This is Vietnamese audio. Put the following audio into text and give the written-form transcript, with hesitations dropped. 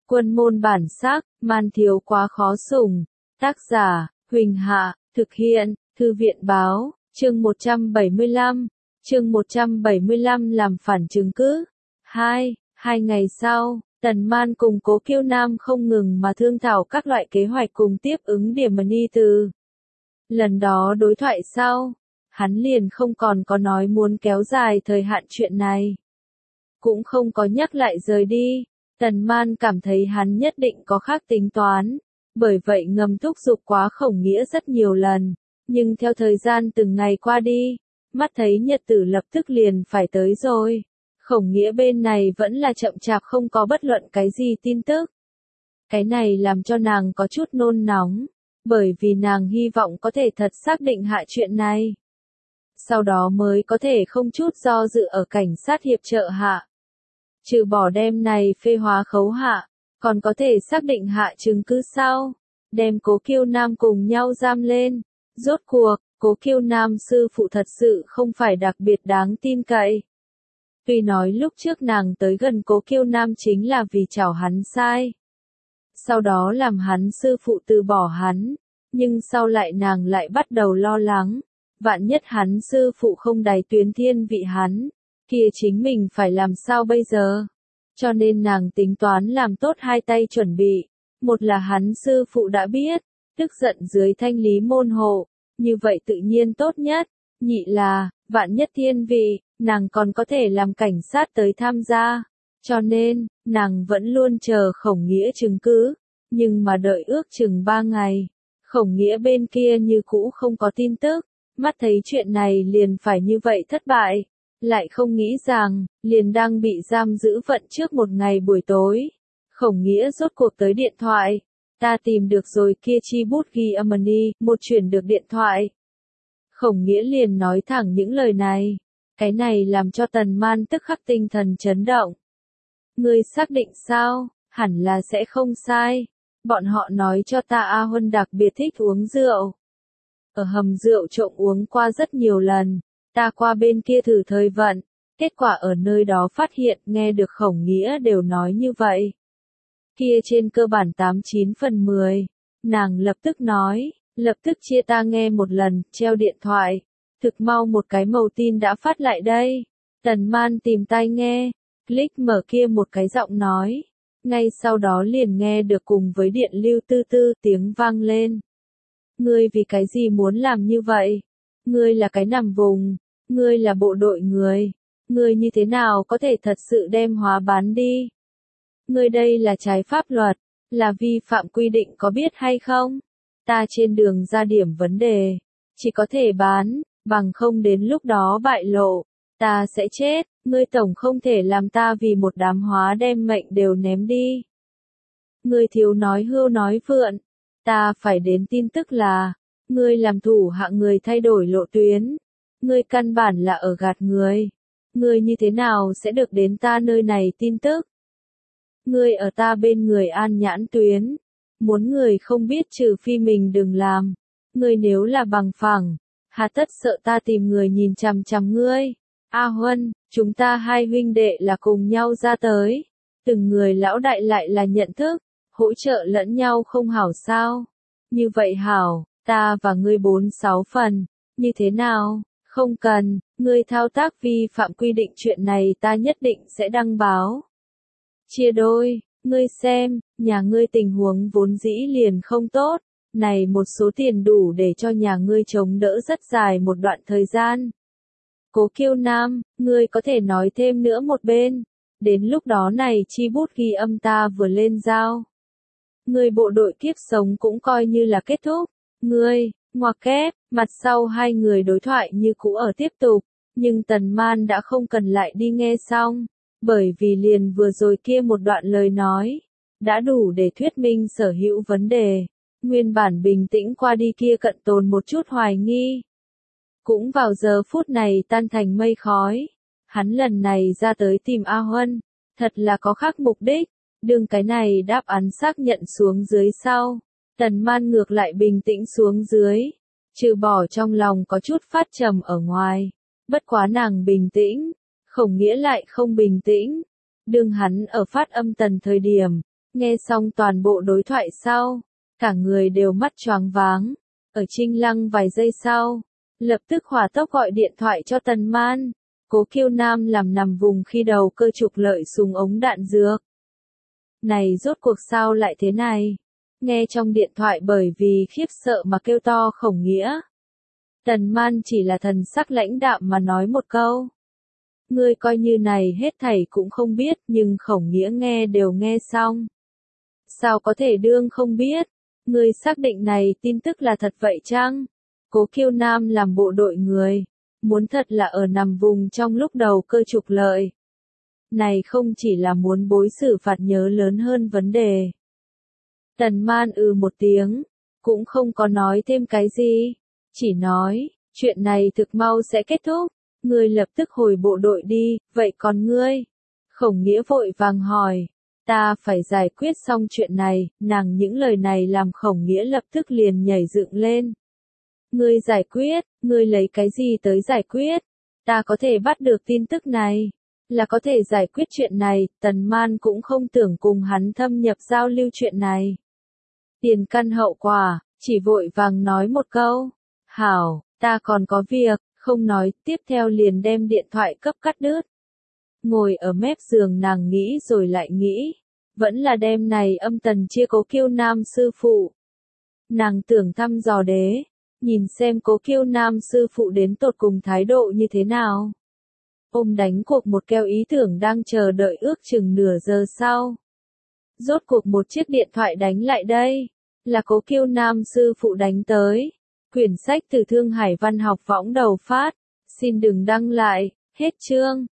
Quân môn bản sắc, man thiếu quá khó sủng. Tác giả, Huỳnh Hạ, thực hiện, Thư viện báo, chương 175. Chương 175 làm phản chứng cứ. 2 ngày sau, Tần Man cùng Cố Kiêu Nam không ngừng mà thương thảo các loại kế hoạch cùng tiếp ứng Điểm Ni Từ. Lần đó đối thoại sau, hắn liền không còn có nói muốn kéo dài thời hạn chuyện này. Cũng không có nhắc lại rời đi. Tần Man cảm thấy hắn nhất định có khác tính toán, bởi vậy ngầm thúc giục quá Khổng Nghĩa rất nhiều lần, nhưng theo thời gian từng ngày qua đi, mắt thấy nhật tử lập tức liền phải tới rồi. Khổng Nghĩa bên này vẫn là chậm chạp không có bất luận cái gì tin tức. Cái này làm cho nàng có chút nôn nóng, bởi vì nàng hy vọng có thể thật xác định hạ chuyện này. Sau đó mới có thể không chút do dự ở cảnh sát hiệp trợ hạ. Trừ bỏ đem này phê hóa khấu hạ, còn có thể xác định hạ chứng cứ sau, đem Cố Kiêu Nam cùng nhau giam lên. Rốt cuộc, Cố Kiêu Nam sư phụ thật sự không phải đặc biệt đáng tin cậy. Tuy nói lúc trước nàng tới gần Cố Kiêu Nam chính là vì chảo hắn sai. Sau đó làm hắn sư phụ từ bỏ hắn, nhưng sau lại nàng lại bắt đầu lo lắng. Vạn nhất hắn sư phụ không đài tuyến thiên vị hắn, kia chính mình phải làm sao bây giờ? Cho nên nàng tính toán làm tốt hai tay chuẩn bị. Một là hắn sư phụ đã biết, tức giận dưới thanh lý môn hộ, như vậy tự nhiên tốt nhất. Nhị là, vạn nhất thiên vị, nàng còn có thể làm cảnh sát tới tham gia. Cho nên, nàng vẫn luôn chờ Khổng Nghĩa chứng cứ, nhưng mà đợi ước chừng 3 ngày. Khổng Nghĩa bên kia như cũ không có tin tức, mắt thấy chuyện này liền phải như vậy thất bại. Lại không nghĩ rằng, liền đang bị giam giữ vận trước một ngày buổi tối. Khổng Nghĩa rốt cuộc tới điện thoại. Ta tìm được rồi kia chi bút ghi âm ni, một chuyển được điện thoại. Khổng Nghĩa liền nói thẳng những lời này. Cái này làm cho Tần Man tức khắc tinh thần chấn động. Ngươi xác định sao? Hẳn là sẽ không sai. Bọn họ nói cho ta A Huân đặc biệt thích uống rượu. Ở hầm rượu trộm uống qua rất nhiều lần. Ta qua bên kia thử thời vận, kết quả ở nơi đó phát hiện nghe được Khổng Nghĩa đều nói như vậy. Kia trên cơ bản 89 phần 10, nàng lập tức nói, lập tức chia ta nghe một lần, treo điện thoại. Thực mau một cái màu tin đã phát lại đây. Tần Man tìm tai nghe, click mở kia một cái giọng nói. Ngay sau đó liền nghe được cùng với điện lưu tư tư tiếng vang lên. Ngươi vì cái gì muốn làm như vậy? Ngươi là cái nằm vùng. Ngươi là bộ đội người. Ngươi như thế nào có thể thật sự đem hóa bán đi? Ngươi đây là trái pháp luật, là vi phạm quy định có biết hay không? Ta trên đường ra điểm vấn đề, chỉ có thể bán, bằng không đến lúc đó bại lộ, ta sẽ chết. Ngươi tổng không thể làm ta vì một đám hóa đem mệnh đều ném đi. Ngươi thiếu nói hưu nói vượn, ta phải đến tin tức là, ngươi làm thủ hạ người thay đổi lộ tuyến. Ngươi căn bản là ở gạt người. Ngươi như thế nào sẽ được đến ta nơi này tin tức? Ngươi ở ta bên người an nhãn tuyến. Muốn người không biết trừ phi mình đừng làm. Ngươi nếu là bằng phẳng, hà tất sợ ta tìm người nhìn chằm chằm ngươi. A Huân, chúng ta hai huynh đệ là cùng nhau ra tới. Từng người lão đại lại là nhận thức, hỗ trợ lẫn nhau không hảo sao? Như vậy hảo, ta và ngươi 4-6 phần, như thế nào? Không cần, ngươi thao tác vi phạm quy định chuyện này ta nhất định sẽ đăng báo. Chia đôi, ngươi xem, nhà ngươi tình huống vốn dĩ liền không tốt, này một số tiền đủ để cho nhà ngươi chống đỡ rất dài một đoạn thời gian. Cố Kiêu Nam, ngươi có thể nói thêm nữa một bên, đến lúc đó này chi bút ghi âm ta vừa lên giao. Ngươi bộ đội kiếp sống cũng coi như là kết thúc, ngươi. Ngoặc kép, mặt sau hai người đối thoại như cũ ở tiếp tục, nhưng Tần Man đã không cần lại đi nghe xong, bởi vì liền vừa rồi kia một đoạn lời nói, đã đủ để thuyết minh sở hữu vấn đề. Nguyên bản bình tĩnh qua đi kia cận tồn một chút hoài nghi. Cũng vào giờ phút này tan thành mây khói, hắn lần này ra tới tìm A Huân, thật là có khác mục đích, đương cái này đáp án xác nhận xuống dưới sau. Tần Man ngược lại bình tĩnh xuống dưới, trừ bỏ trong lòng có chút phát trầm ở ngoài. Bất quá nàng bình tĩnh, Khổng Nghĩa lại không bình tĩnh. Đương hắn ở phát âm tần thời điểm, Nghe xong toàn bộ đối thoại sau, cả người đều mắt choáng váng. Ở Trinh Lăng vài giây sau, lập tức hỏa tốc gọi điện thoại cho Tần Man. Cố Kiêu Nam làm nằm vùng khi đầu cơ trục lợi súng ống đạn dược. Này rốt cuộc sao lại thế này? Nghe trong điện thoại bởi vì khiếp sợ mà kêu to Khổng Nghĩa. Tần Man chỉ là thần sắc lãnh đạm mà nói một câu. Ngươi coi như này hết thảy cũng không biết, nhưng Khổng Nghĩa nghe đều nghe xong. Sao có thể đương không biết? Ngươi xác định này tin tức là thật vậy chăng? Cố Kiêu Nam làm bộ đội người, muốn thật là ở nằm vùng trong lúc đầu cơ trục lợi. Này không chỉ là muốn bối xử phạt nhớ lớn hơn vấn đề. Tần Man một tiếng, cũng không có nói thêm cái gì, chỉ nói, chuyện này thực mau sẽ kết thúc, ngươi lập tức hồi bộ đội đi, vậy còn ngươi? Khổng Nghĩa vội vàng hỏi, ta phải giải quyết xong chuyện này, nàng những lời này làm Khổng Nghĩa lập tức liền nhảy dựng lên. Ngươi giải quyết, ngươi lấy cái gì tới giải quyết? Ta có thể bắt được tin tức này, là có thể giải quyết chuyện này, Tần Man cũng không tưởng cùng hắn thâm nhập giao lưu chuyện này. Tiền căn hậu quả, chỉ vội vàng nói một câu, hảo, ta còn có việc, không nói, tiếp theo liền đem điện thoại cấp cắt đứt. Ngồi ở mép giường nàng nghĩ rồi lại nghĩ, vẫn là đem này âm tần chia Cố Kiêu Nam sư phụ. Nàng tưởng thăm dò đế, nhìn xem Cố Kiêu Nam sư phụ đến tột cùng thái độ như thế nào. Ôm đánh cuộc một keo ý tưởng đang chờ đợi ước chừng nửa giờ sau. Rốt cuộc một chiếc điện thoại đánh lại đây, là Cố Kiêu Nam sư phụ đánh tới. Quyển sách từ Thương Hải Văn học võng đầu phát, xin đừng đăng lại, hết chương.